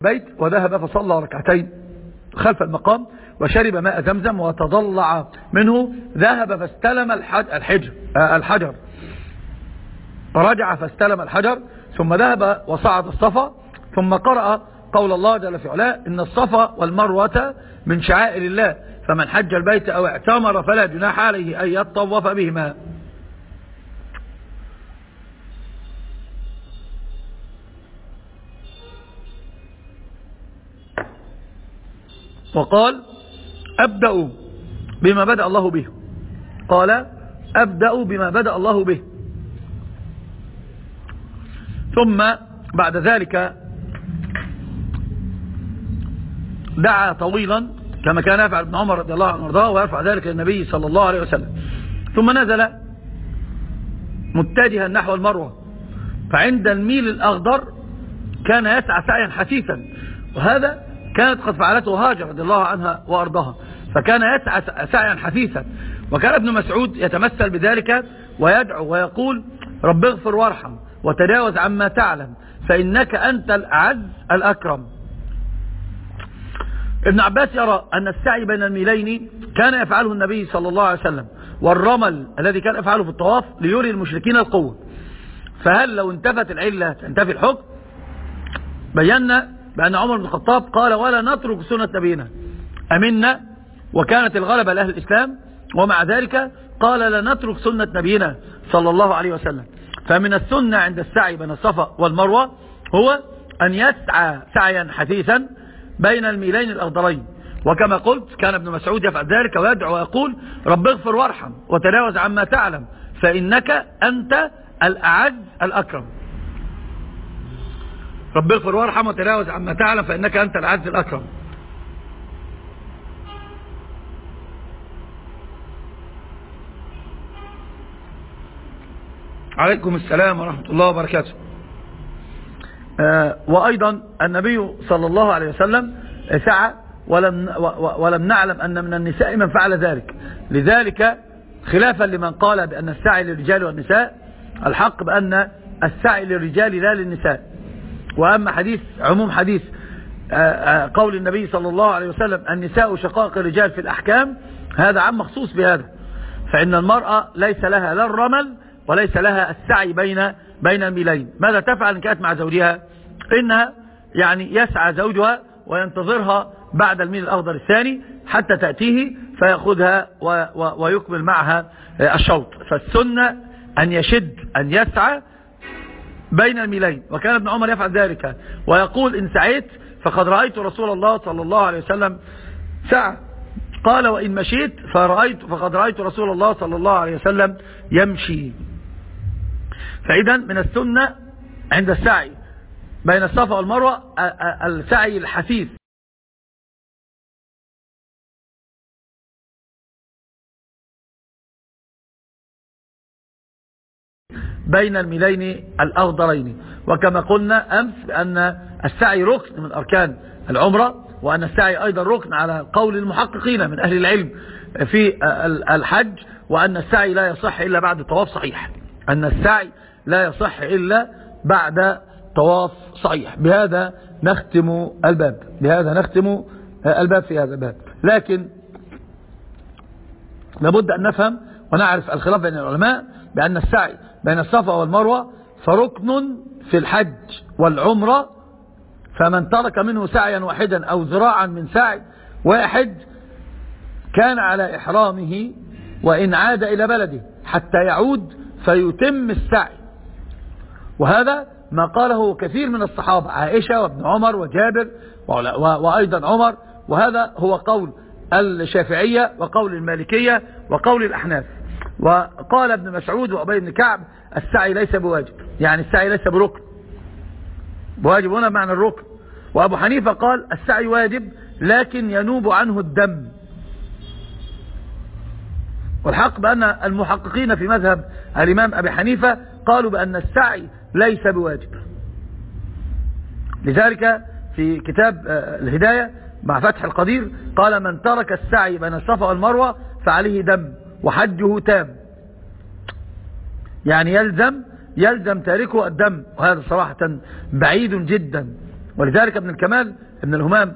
بيت وذهب فصلى ركعتين خلف المقام وشرب ماء زمزم وتضلع منه، ذهب فاستلم الحجر رجع فاستلم الحجر، ثم ذهب وصعد الصفا، ثم قرأ قول الله جل في علاه: إن الصفا والمروة من شعائر الله فمن حج البيت أو اعتمر فلا جناح عليه أن يطوف بهما. وقال: أبدأ بما بدأ الله به. قال: أبدأ بما بدأ الله به. ثم بعد ذلك دعا طويلا كما كان يفعل ابن عمر رضي الله عنه وارضاه، ويرفع ذلك للنبي صلى الله عليه وسلم. ثم نزل متجها نحو المروة، فعند الميل الأخضر كان يسعى سعيا حثيثا، وهذا كانت قد فعلته هاجر رضي الله عنها وأرضاها، فكان يسعى سعيا حثيثا. وكان ابن مسعود يتمثل بذلك ويدعو ويقول: رب اغفر وارحم وتجاوز عما تعلم فإنك أنت الأعز الأكرم. ابن عباس يرى أن السعي بين الميلين كان يفعله النبي صلى الله عليه وسلم، والرمل الذي كان يفعله في الطواف ليري المشركين القوة. فهل لو انتفت العلة تنتفي الحكم؟ بينا بأن عمر بن الخطاب قال: ولا نترك سنة نبينا أمنا، وكانت الغلبة لأهل الإسلام، ومع ذلك قال: لا نترك سنة نبينا صلى الله عليه وسلم. فمن السنة عند السعي بين الصفا والمروة هو أن يسعى سعيا حثيثا بين الميلين الأخضرين، وكما قلت كان ابن مسعود يفعل ذلك ويدعو ويقول: رب اغفر وارحم وتجاوز عما تعلم فإنك أنت الأعز الأكرم. رب اغفر وارحم وتجاوز عما تعلم فإنك أنت الأعز الأكرم. عليكم السلام ورحمة الله وبركاته. وأيضا النبي صلى الله عليه وسلم سعى ولم نعلم أن من النساء من فعل ذلك، لذلك خلافا لمن قال بأن السعي للرجال والنساء، الحق بأن السعي للرجال لا للنساء. وأما عموم حديث قول النبي صلى الله عليه وسلم: النساء شقائق الرجال في الأحكام، هذا عام مخصوص بهذا، فإن المرأة ليس لها لا الرمل وليس لها السعي بين الميلين. ماذا تفعل إن كانت مع زوجها؟ إنها يعني يسعى زوجها وينتظرها بعد الميل الأخضر الثاني حتى تأتيه فيأخذها ويكمل معها الشوط. فالسنة أن يشد أن يسعى بين الميلين، وكان ابن عمر يفعل ذلك ويقول: إن سعيت فقد رأيت رسول الله صلى الله عليه وسلم سعى. قال: وإن مشيت فقد رأيت رسول الله صلى الله عليه وسلم يمشي. فإذا من السنة عند السعي بين الصفا والمروة السعي الحثيث بين الميلين الأخضرين. وكما قلنا أمس بأن السعي ركن من أركان العمرة، وأن السعي أيضا ركن على قول المحققين من أهل العلم في الحج، وأن السعي لا يصح إلا بعد طواف صحيح، أن السعي لا يصح إلا بعد طواف صحيح. بهذا نختم الباب في هذا الباب. لكن لابد أن نفهم ونعرف الخلاف بين العلماء بأن السعي بين الصفا والمروة فركن في الحج والعمرة، فمن ترك منه سعيا واحدا أو ذراعا من سعي واحد كان على إحرامه، وإن عاد إلى بلده حتى يعود فيتم السعي. وهذا ما قاله كثير من الصحابة، عائشة وابن عمر وجابر وأيضا عمر، وهذا هو قول الشافعية وقول المالكية وقول الأحناف. وقال ابن مسعود وأبي بن كعب: السعي ليس بواجب، يعني السعي ليس بركن، بواجب هنا معنى الركن. وأبو حنيفة قال: السعي واجب لكن ينوب عنه الدم. والحق بأن المحققين في مذهب الإمام أبي حنيفة قالوا بأن السعي ليس بواجب. لذلك في كتاب الهداية مع فتح القدير قال: من ترك السعي بين الصفا والمروة فعليه دم وحجه تام، يعني يلزم تاركه الدم. وهذا صراحة بعيد جدا ولذلك ابن الكمال ابن الهمام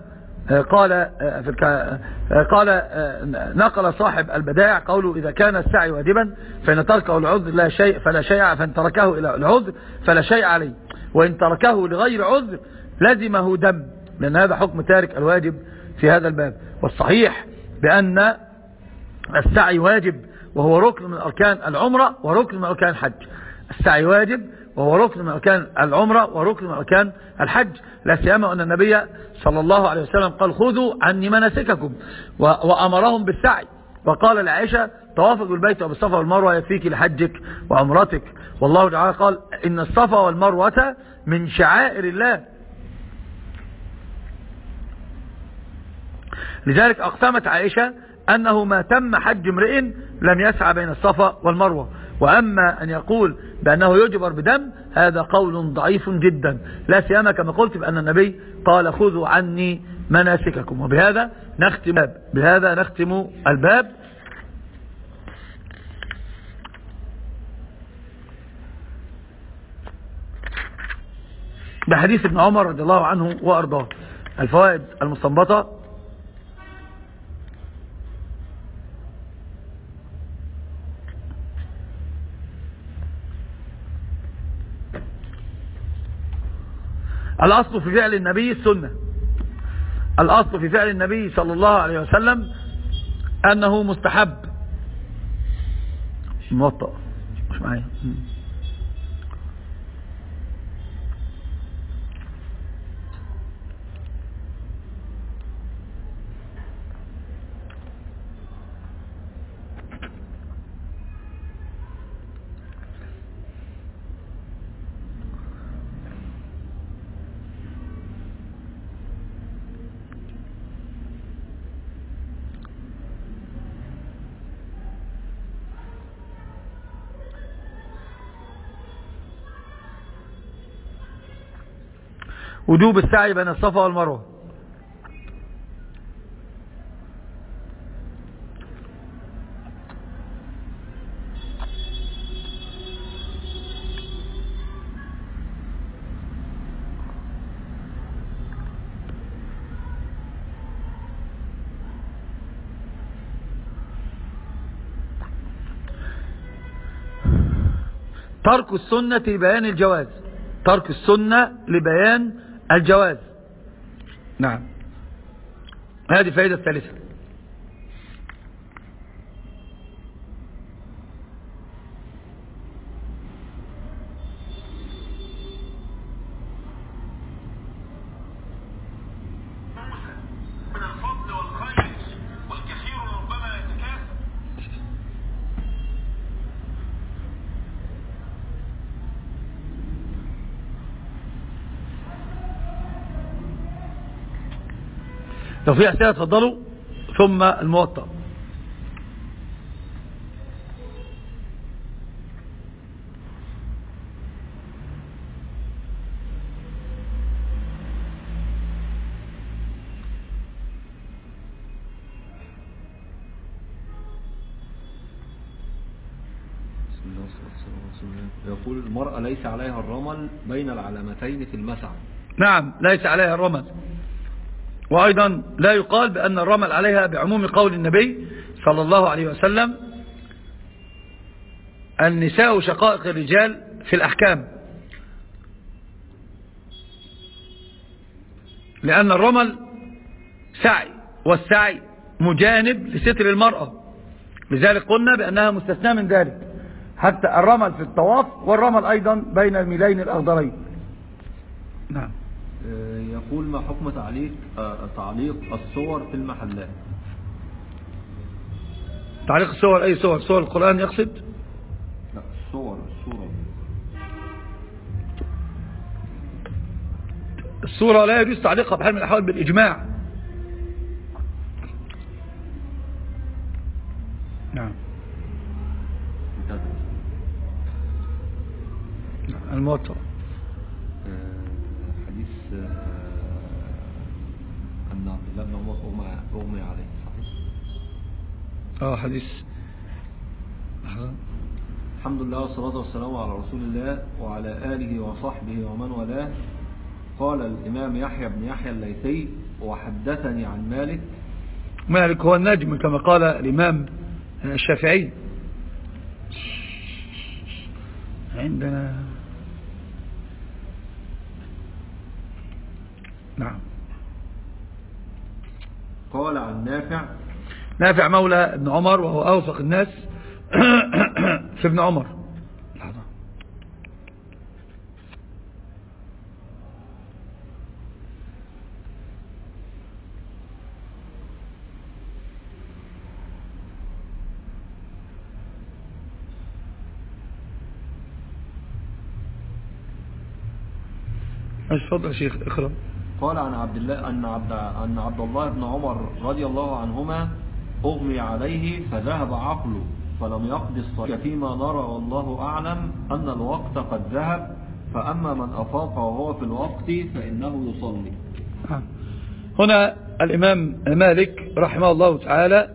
قال نقل صاحب البدائع قوله: إذا كان السعي واجبا فإن تركه العذر لا شيء فلا شيء، فإن تركه إلى العذر فلا شيء عليه، وإن تركه لغير عذر لزمه دم، لأن هذا حكم تارك الواجب في هذا الباب. والصحيح بأن السعي واجب وهو ركن من أركان العمرة وركن من أركان الحج. السعي واجب وهو ركن من أركان العمرة وركن من أركان الحج، لا سيما أن النبي صلى الله عليه وسلم قال: خذوا عني مناسككم، وأمرهم بالسعي، وقال لعائشة: طوافك بالبيت وبالصفا والمروة يكفيك لحجك وعمرتك، والله تعالى قال: إن الصفا والمروة من شعائر الله. لذلك أقسمت عائشة أنه ما تم حج امرئ لم يسعى بين الصفا والمروة. وأما أن يقول بأنه يجبر بدم هذا قول ضعيف جدا، لا سيما كما قلت بأن النبي قال: خذوا عني مناسككم. وبهذا نختم الباب. بحديث ابن عمر رضي الله عنه وأرضاه. الفوائد المستنبطة: الأصل في فعل النبي السنة. الأصل في فعل النبي صلى الله عليه وسلم أنه مستحب. موطأ مش معايا. وجوب السعي بين الصفا والمروة. ترك السنة لبيان الجواز. ترك السنة لبيان الجواز. نعم، هذه فائدة الثالثة. من الفضل والخير والكثير ربما يتكاثر. لو في أسئلة تفضلوا، ثم الموطأ. يقول: المرأة ليس عليها الرمل بين العلامتين في المسعى. نعم، ليس عليها الرمل. وأيضا لا يقال بأن الرمل عليها بعموم قول النبي صلى الله عليه وسلم: النساء شقائق الرجال في الأحكام، لأن الرمل سعي، والسعي مجانب لستر المرأة، لذلك قلنا بأنها مستثناة من ذلك، حتى الرمل في الطواف، والرمل أيضا بين الميلين الأخضرين. نعم. يقول: ما حكم تعليق الصور في المحلات؟ تعليق الصور، أي صور؟ صور القرآن يقصد؟ لا، الصورة. الصورة لا يجوز تعليقها بحال من الأحوال بالإجماع. نعم. الموطأ. حديث أن عبد الله بن عمر أغمي عليه، صحيح؟ حديث. الحمد لله والصلاة والسلام على رسول الله وعلى آله وصحبه ومن والاه. قال الإمام يحيى بن يحيى الليثي وحدثني عن مالك. مالك هو النجم كما قال الإمام الشافعي. عندنا نعم. قال عن نافع مولى ابن عمر وهو أوثق الناس في ابن عمر. لحظة. اتفضل يا شيخ اقرأ. قال عن عبد الله أن عبد الله بن عمر رضي الله عنهما أغمي عليه فذهب عقله فلم يقضي الصلاة فيما نرى والله أعلم أن الوقت قد ذهب فأما من أفاق وهو في الوقت فإنه يصلي. هنا الإمام مالك رحمه الله تعالى